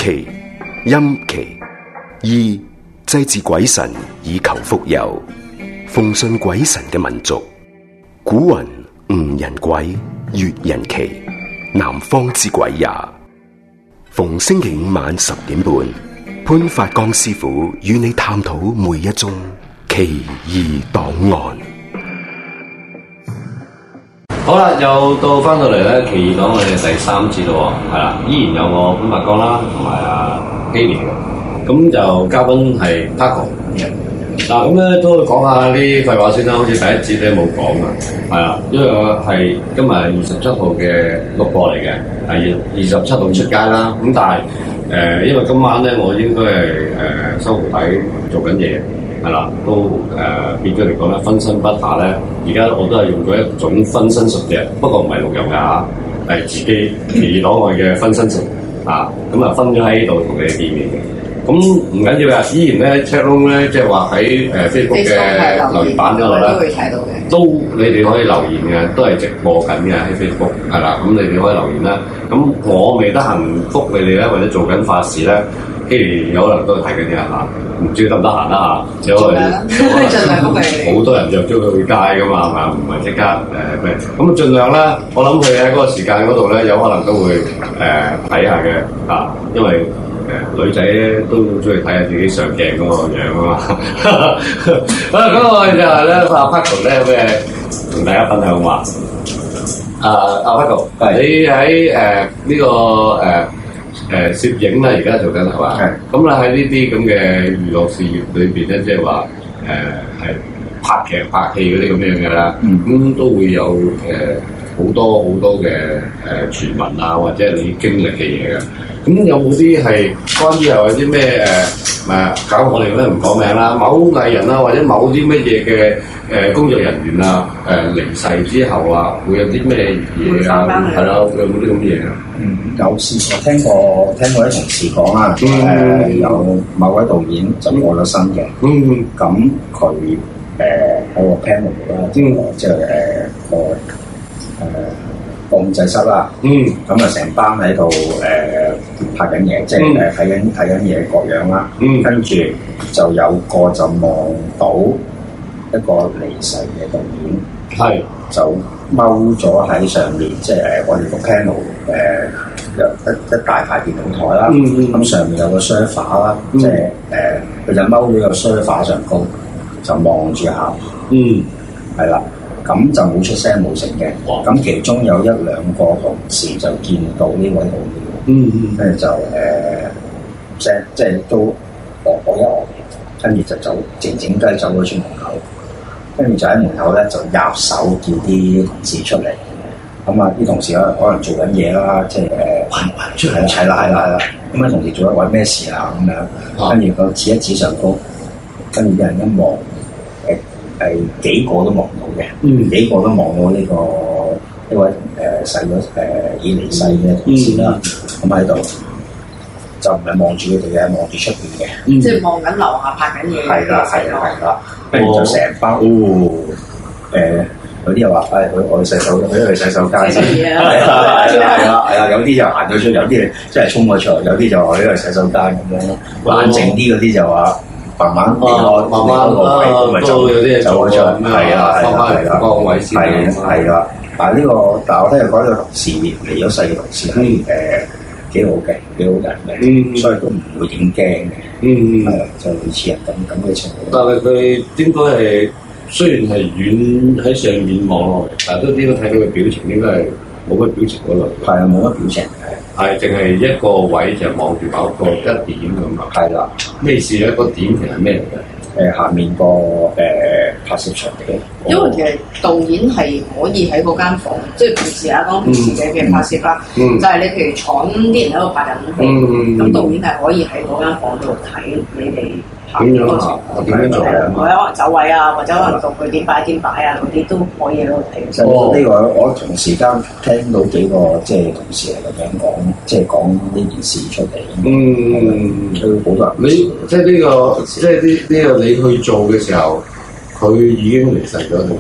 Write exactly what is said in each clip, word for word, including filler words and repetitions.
期、陰期，醫祭祀鬼神以求福佑。奉信鬼神嘅民族，古云吳人鬼，越人奇，南方之鬼也。逢星期五晚十點半，潘發光師傅與你探討每一宗奇異檔案。 好啦，又到翻到嚟咧，奇異檔案嘅第三節咯，係啦，依然有我潘發光啦，同埋阿基連嘅，咁就嘉賓係 Paco。嗱，咁咧都會講下啲廢話先啦，好似第一節咧冇講啊，係啊，因為我係今日二十七號嘅錄播嚟嘅，係二十七號出街啦。咁但係誒、呃，因為今晚咧我應該係誒、呃、收徒弟做緊嘢，係啦，都誒、呃、變咗嚟講咧分身不下咧。而家我都係用咗一種分身術嘅，不過唔係錄油㗎嚇，係自己奇異檔案嘅分身術啊。咁啊分咗喺度同你哋見面嘅。咁唔緊要㗎，依然咧 chat room 咧，即係話喺誒 Facebook 嘅留言板嗰度咧，都會睇到嘅。都你哋可以留言嘅，都係直播緊嘅喺 Facebook，係啦。咁你哋可以留言啦。咁我未得閒覆你哋咧，或者做緊法事咧，既然有可能都睇緊嘅嚇，唔知得唔得閒啦嚇。盡量，盡量覆你。好多人約咗佢去街㗎嘛，係嘛？唔係即刻誒咩？咁啊，盡量啦。我諗佢喺嗰個時間嗰度咧，有可能都會誒睇下嘅嚇，因為。誒女仔咧都中意睇下自己上鏡嗰個樣啊嘛，好啦，咁我就係咧阿 Paco 咧有咩同大家分享話？啊阿 Paco，你喺誒呢個誒誒、呃、攝影咧而家做緊係嘛？係。咁啦喺呢啲咁嘅娛樂事業裏邊咧，即係話誒係拍劇拍戲嗰啲咁樣嘅啦，咁、嗯、都會有誒好、呃、多好多嘅誒傳聞啊，或者係你經歷嘅嘢嘅。咁有冇啲係關於又有啲咩誒誒搞我哋咧唔講名啦，某藝人啊，或者某啲乜嘢嘅誒工作人員啊誒、呃、離世之後啊，會有啲咩嘢啊？係啦，有冇啲咁嘅嘢啊？ 嗯，有試過聽過聽過啲同事講啦，誒、嗯呃、有某位導演就過咗身嘅，嗯，咁佢誒喺個 panel 啦，即係即係誒個誒。控制室啦，嗯，咁啊成班喺度誒拍緊嘢，即係誒睇緊睇緊嘢各樣啦，嗯，跟住就有個就望到一個離世嘅導演，係就踎咗喺上面，即係誒我哋個 panel 誒有一一大塊電腦台啦，嗯，咁上面有個 sofa 啦，即係誒佢就踎喺個 sofa上高，就望住下，嗯，係啦。咁就冇出聲冇成嘅，咁哇其中有一兩個同事就見到呢位導演，嗯嗯，跟住就誒，即即係都惡我一惡，跟住就走靜靜雞走咗出門口，跟住就喺門口咧就入手叫啲同事出嚟，咁啊啲同事可能可能做緊嘢啦，即係誒，出嚟係啦係啦係啦，咁啊同事做一位咩事啊咁樣，跟住佢指一指上高，跟住啲人一望。係幾個都望到嘅，嗯、幾個都望到呢、這個呢位誒逝咗誒已離世嘅同事啦，咁喺度就唔係望住佢哋嘅，望住出邊嘅， 嗯、即係望緊樓下拍緊嘢。係啦係啦係啦， 跟住就成包誒有啲又話誒我我去洗手，佢去洗手間先，係啦係啦係啦係啦，有啲就行咗出，有啲真係衝咗出嚟，有啲就話去去洗手間咁樣，冷靜啲嗰啲就話。慢慢離開，慢慢個位都有啲嘢走咗出，係啊係啊係啊，個位先係係啦。但係呢個，但係我聽日講呢個同事離咗世嘅同事係誒幾好嘅，幾好人嘅，所以都唔會點驚嘅。嗯嗯，係啊，就類似人咁咁嘅情況。 但係佢應該係雖然係遠喺上面望落嚟，但係都應該睇到佢表情應該係冇乜表情嗰類。 係啊，冇乜表情。 係，淨係一個位就望住某個一點咁啊。係啦，咩事咧？個點其實係咩嚟嘅？ 誒，下面個誒拍攝場地。 因為其實導演係可以喺嗰間房，即係平時啊講平時嘅嘅拍攝啦，就係你譬如廠啲人喺度拍緊戲，咁導演係可以喺嗰間房度睇你哋拍嘅過程。 點樣做啊？ 或者可能走位啊，或者可能同佢點擺點擺啊，嗰啲都可以喺度睇。 哦，呢個我同時間聽到幾個即係同事嚟咁樣講，即係講呢件事出嚟。嗯，都好多人。 你即係呢個，即係呢呢個你去做嘅時候，佢已經離世咗定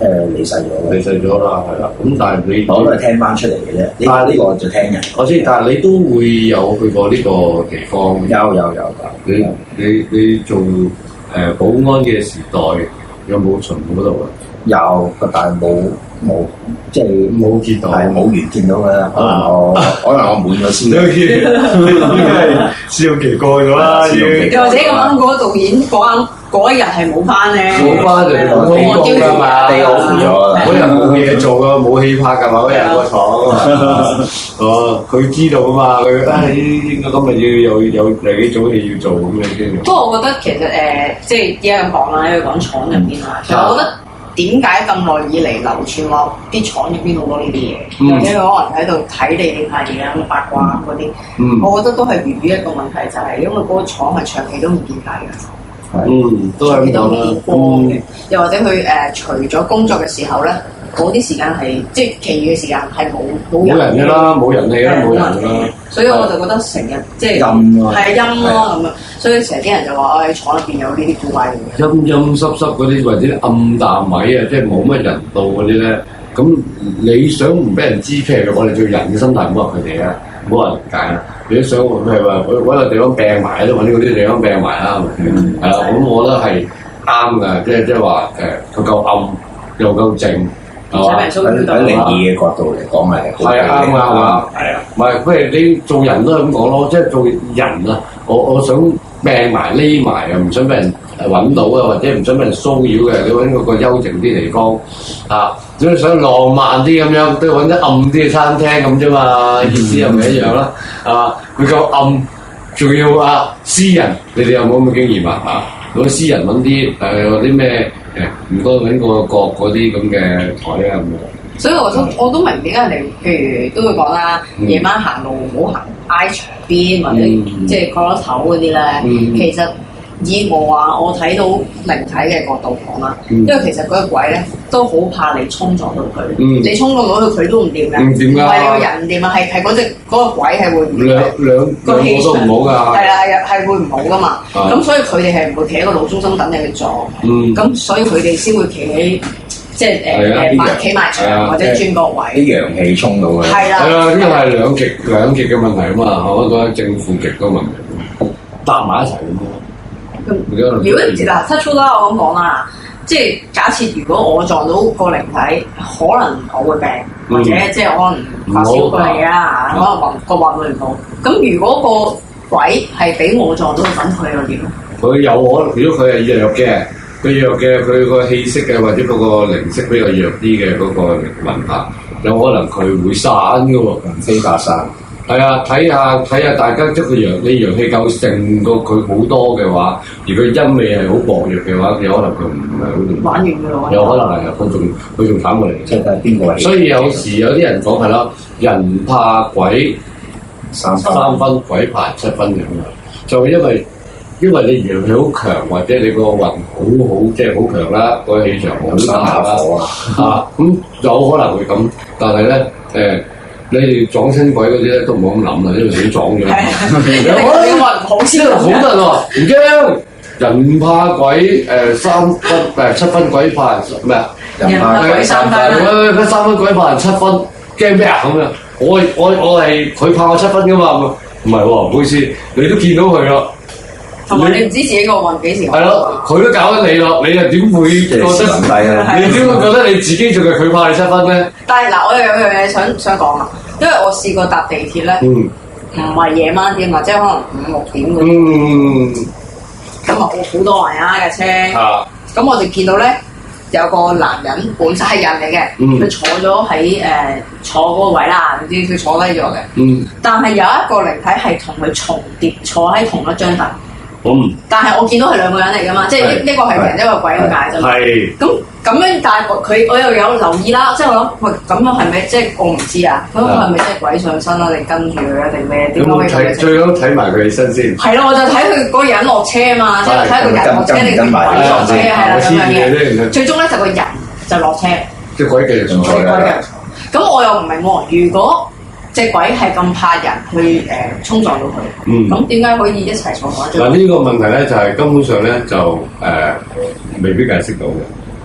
誒離世咗， 離世咗啦，係啦。咁但係你我都係聽翻出嚟嘅啫。但係呢個就聽人。 我知，但係你都會有去過呢個地方。 有有有㗎。 你你你做誒、呃、保安嘅時代有冇巡嗰度啊？ 有，但係冇冇即係冇見到， 係冇緣見到㗎啦。可能我可能我滿咗先。 你已經係試用期過咗啦，已經。 又或者咁啱嗰個導演嗰啱嗰一日係冇翻咧， 冇翻就冇工㗎嘛， 地我負咗啦。 嗰日冇嘢做㗎，冇戲拍㗎嘛，嗰日個廠啊。哦，佢知道㗎嘛，佢啊應該今日要有有嚟幾組戲要做咁樣先。 不過我覺得其實誒，即係依家咁講啦，喺度講廠入邊啦，其實我覺得。點解咁耐以嚟流傳話啲廠入邊好多呢啲嘢，或者佢可能喺度睇你哋拍嘢啊、咁八卦嗰啲，嗯、我覺得都係源於一個問題，就係、是、因為嗰個廠係長期都唔見界嘅， 嗯，都係都唔見光嘅，嗯、又或者佢誒、呃、除咗工作嘅時候咧，嗰啲時間係即係其餘嘅時間係冇冇人嘅啦，冇人氣啦，冇人嘅啦。 所以我就覺得成日即係陰咯， 係陰咯咁啊，所以成日啲人就話喺廠入邊有呢啲古怪嘅嘢。 陰陰濕濕嗰啲或者暗淡位啊，即係冇乜人道嗰啲咧，咁你想唔俾人知，譬如我哋做人嘅心態唔好話佢哋啊，唔好話解啦。你都想譬如話揾個地方病埋都揾啲嗰啲地方病埋啦，係啦，咁我覺得係啱嘅，即係即係話誒，佢夠暗又夠靜。係嘛？ 喺喺靈異嘅角度嚟講係係啊，啱啊，係啊，唔係，不如你做人都係咁講咯，即係做人啊，我我想病埋匿埋啊，唔想俾人揾到啊，或者唔想俾人騷擾嘅，你揾個個幽靜啲地方啊，如果想浪漫啲咁樣，都要揾啲暗啲嘅餐廳咁啫嘛，意思又唔一樣啦，係嘛？佢夠暗，仲要啊私人，你哋有冇咁嘅經驗啊？啊，攞啲私人揾啲誒嗰啲咩？誒唔該揾個角嗰啲咁嘅台啊咁樣， 所以我都我都明點解人哋譬如都會講啦，夜晚行路唔好行挨牆邊或者即係角落頭嗰啲咧。其實以我話我睇到靈體嘅角度講啦，因為其實嗰個鬼咧都好怕你衝撞到佢，你衝撞到佢都唔掂嘅，唔係你個人唔掂啊，係係嗰隻嗰個鬼係會兩兩個氣場都唔好㗎， 係啦係係會唔好㗎嘛，咁所以佢哋係唔會企喺個路中心等你去撞，咁所以佢哋先會企喺即係誒誒埋企埋牆或者轉角位， 啲陽氣衝到佢， 係啦， 係啊，呢個係兩極兩極嘅問題啊嘛，我覺得正負極嗰個問題搭埋一齊咁咯。 如果嗱七粗啦，我咁講啦，即係假設如果我撞到個靈體，可能我會病，或者即係可能發燒過嚟啊，可能運個運會唔好。咁如果個鬼係俾我撞到，咁佢又點？ 佢有可能，如果佢係弱嘅，佢弱嘅，佢個氣息嘅或者嗰個靈息比較弱啲嘅嗰個魂魄，有可能佢會散嘅喎， 飛發散。 係啊，睇下睇下大家即係個陽，你陽氣夠盛過佢好多嘅話，而佢陰味係好薄弱嘅話，有可能佢唔係好玩完嘅咯。 有可能係佢仲佢仲慘過嚟。 即係睇邊個嚟？ 所以有時有啲人講係啦，人怕鬼三三分，鬼怕七分咁樣，就因為因為你陽氣好強，或者你個運好好即係好強啦，個氣場好大啦，啊咁有可能會咁，但係咧誒。你哋撞親鬼嗰啲咧都唔好咁諗啦，因為自己撞咗。有可能好先好得喎，唔驚。人怕鬼誒三分誒七分，鬼怕咩啊？ 人怕鬼三分。 佢三分鬼怕人七分，驚咩啊？咁樣我我我係佢怕我七分噶嘛？唔係喎，唔好意思，你都見到佢咯。 同埋你唔知自己個運幾時？ 係咯，佢都搞緊你咯，你又點會覺得？你點會覺得你自己仲係佢怕你七分咧？但係嗱， 我又有樣嘢想想講啊，因為我試過搭地鐵咧，唔係夜晚點啊，即係可能五六點嗰啲。咁啊，好多人啊架車。咁我哋見到咧有個男人，本身係人嚟嘅，佢坐咗喺誒坐嗰個位啦，唔知佢坐低咗嘅。但係有一個靈體係同佢重疊，坐喺同一張凳。 嗯， 但係我見到係兩個人嚟噶嘛，即係一個係人，一個鬼咁解啫嘛。係。咁咁樣，但係佢我又有留意啦，即係我諗，喂，咁樣係咪即係我唔知啊？咁係咪即係鬼上身啦？定跟住佢啊？定咩？點解可以咁？ 最好睇埋佢身先。係咯，我就睇佢嗰個人落車啊嘛，即係睇個人落車定鬼落車係啦咁樣嘅。最終咧就個人就落車。即係鬼繼續上車。咁我又唔明喎，如果隻鬼係咁怕人去誒、呃、衝撞到佢，咁點解可以一齊坐埋一張？嗱呢個問題咧就係、是、根本上咧就誒、呃、未必解釋到嘅。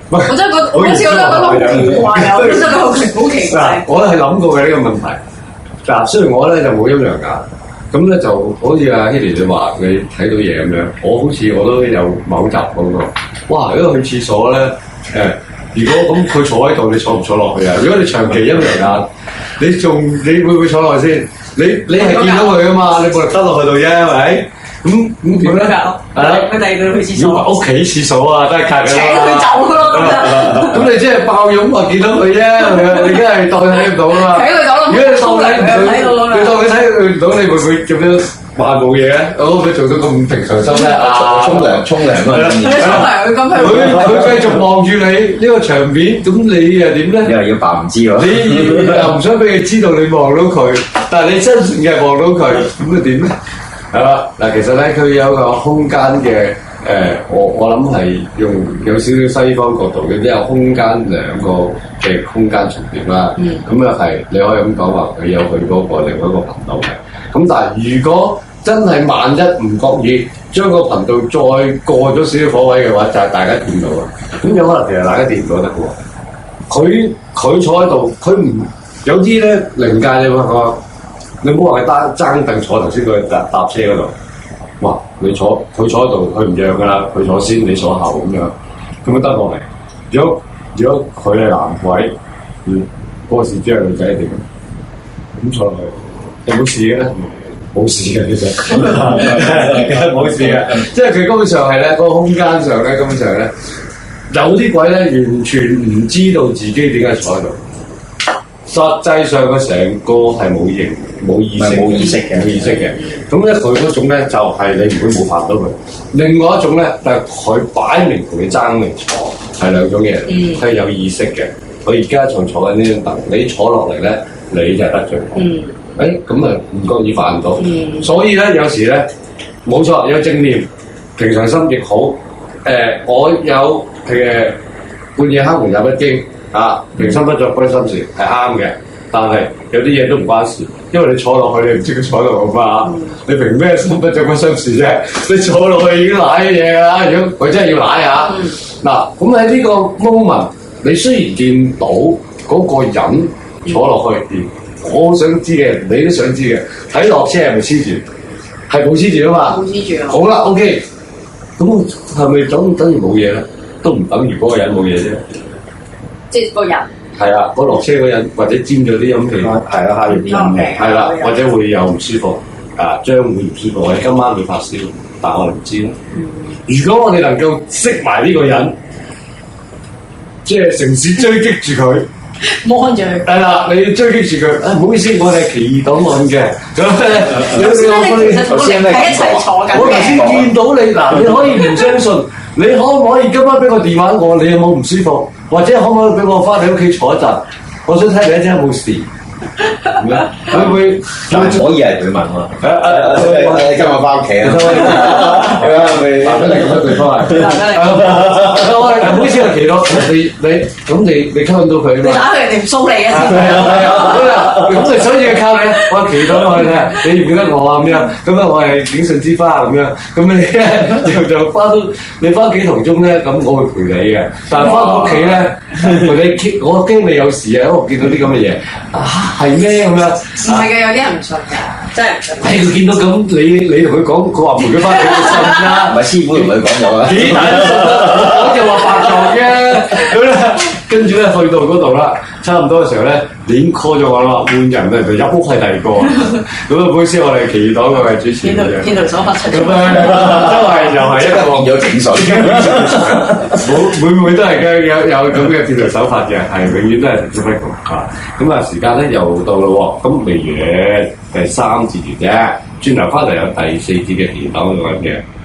我真係覺得，我好似覺得覺得好奇怪啊！我真係覺得好奇怪。 我都係諗過嘅呢個問題。嗱，雖然我咧就冇陰陽眼，咁咧就好似阿 Hilly 你話你睇到嘢咁樣，我好似我都有某集講過。哇！如果去廁所咧，誒，如果咁佢坐喺度，你坐唔坐落去啊？如果你長期陰陽眼，你仲你會唔會坐落去先？你你係見到佢噶嘛？你冇力得落去度啫，係咪？咁咁點咧？係啦， 佢第二度去廁所。 屋企廁所啊，都係隔嘅。 請佢走咯， 咁你即係爆擁話見到佢啫，你梗係當佢睇唔到啦嘛。 睇佢走咯。 如果你當睇唔到，你當佢睇唔到，你會唔會咁樣話冇嘢咧？我佢做到咁平常心咧？啊， 沖涼沖涼啊！ 佢沖涼，佢咁佢佢佢繼續望住你呢個場面，咁你又點咧？ 你又要扮唔知喎？ 你又唔想俾佢知道你望到佢，但係你真正嘅望到佢，咁啊點咧？係啦，嗱，其實咧佢有個空間嘅，誒、呃，我我諗係用有少少西方角度嘅，即係空間兩個嘅空間重疊啦。咁啊係，你可以咁講話，佢有佢嗰個另外一個頻道嘅。咁但係如果真係萬一唔覺意將個頻道再過咗少少火位嘅話，就係、是、大家見到啦。咁有可能其實大家見唔到得嘅喎。佢佢坐喺度，佢唔有啲咧靈界你話講。你唔好話佢單爭凳坐頭先佢搭搭車嗰度，哇！你坐佢坐喺度，佢唔讓噶啦，佢坐先，你坐後咁樣，咁樣得落嚟。如果如果佢係男鬼，嗯，嗰個事主係女仔點？咁坐落去有冇事嘅咧？冇事嘅其實，冇事嘅，即係佢根本上係咧，嗰個空間上咧，根本上咧，有啲鬼咧完全唔知道自己點解坐喺度。實際上佢成個係冇形冇意識冇意識嘅， 冇意識嘅。咁咧佢嗰種咧就係、是、你唔會冒犯到佢。另外一種咧，但係佢擺明同你爭嚟坐，係兩種嘢，佢係、嗯、有意識嘅。佢而家仲坐緊呢張凳，你坐落嚟咧，你就係得罪我。誒咁啊唔覺意犯到，嗯、所以咧有時咧冇錯有正念，平常心亦好。誒、呃、我有嘅半夜黑門有一經。啊，平心不作虧心事係啱嘅，但係有啲嘢都唔關事，因為你坐落去你唔知佢坐喺度嘛，嗯、你憑咩心不作虧心事啫？你坐落去已經舐嘢㗎啦，如果佢真係要舐下，嗱咁喺呢個 moment，你雖然見到嗰個人坐落去，嗯、我好想知嘅，你都想知嘅，睇落車係咪黐住？係冇黐住啊嘛， 冇黐住啊。 好啦 ，OK，咁係咪等等於冇嘢咧？都唔等於嗰個人冇嘢啫。 即係個人係啊，嗰落車嗰人或者沾咗啲陰氣， 係啊，揩咗啲陰氣， 係啦，或者會有唔舒服，啊，將會唔舒服，或者今晚會發燒，但係我哋唔知咯。嗯、如果我哋能夠識埋呢個人，即係城市追擊住佢， 摸住佢， 係啦，你追擊住佢，啊，唔好意思，我哋係奇異檔案嘅，咁咧， 有時咧，其實我哋喺一齊坐緊嘅， 我頭先見到你嗱，你可以唔相信，你可唔可以今晚俾個電話我？你有冇唔舒服？或者可唔可以俾我翻你屋企坐一陣？我想睇你一陣有冇事。咁咧，會唔會？ 但係可以係佢問喎。誒誒誒，今日翻屋企啊？係啊，咪打俾你咁嘅對方係。 唔好意思啊，奇多，你你咁你你吸引到佢啊嘛？ 你打佢人哋唔騷你嘅。 係啊係啊，咁你所以靠你，我話奇多我睇下，你唔記得我啊咁樣？咁啊，我係警訊之花咁樣。咁你咧就就翻到你翻屋企途中咧，咁我會陪你嘅。但係翻到屋企咧，陪你我驚你有事啊，因為我見到啲咁嘅嘢啊。係咩咁樣？ 唔係嘅，有啲人唔信㗎，真係唔信。 係佢見到咁，你你同佢講，佢話陪佢翻去信啦。 唔係師傅同佢講咗啦。 幾大我就話白撞啫。咁咧，跟住咧去到嗰度啦，差唔多嘅時候咧，你已經 call 咗我啦，換人咧就入屋係第二個。咁啊，唔好意思，我哋奇異黨嘅主持人嘅。 天道所發出。 咁咧，都係又係一個變咗警訊。 每每每都係嘅，有有咁嘅戰略手法嘅，係永遠都係成績不同啊！咁啊，時間咧又到咯喎，咁未完，第三節完啫，轉頭翻嚟有第四節嘅奇異黨嘅。